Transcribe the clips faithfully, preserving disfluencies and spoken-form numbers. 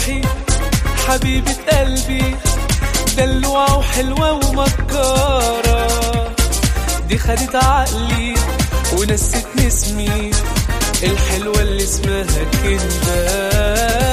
روحي حبيبة قلبي، دلوعة وحلوة ومكارة، دي خدت عقلي ونستني اسمي الحلوة اللي اسمها كندا.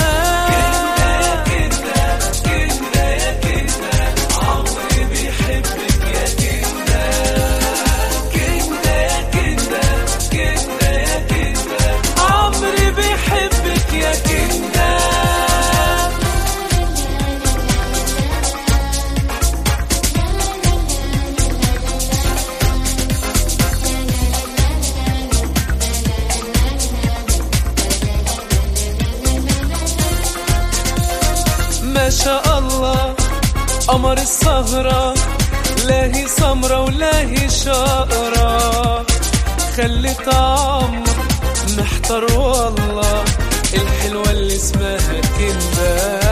ما شاء الله قمر السهرة، لاهي سمرة ولاهي شقرة، خلت عمر محتار والله الحلوة اللي اسمها كندا.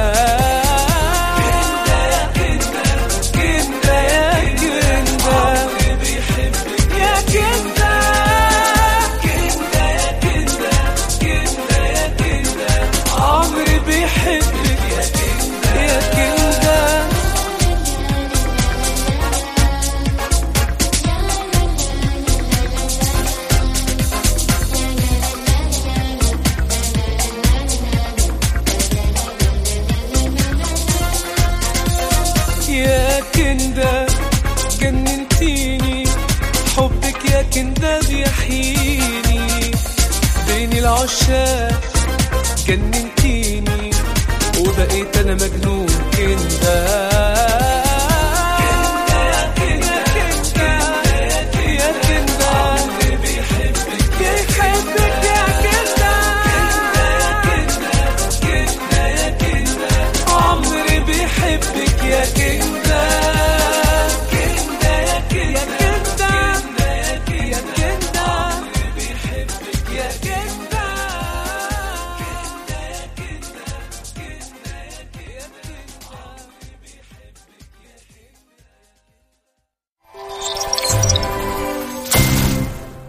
يا كندا جننتيني، حبك يا كندا بيحييني، بين العشاق جننتيني وبقيت انا مجنون كندا.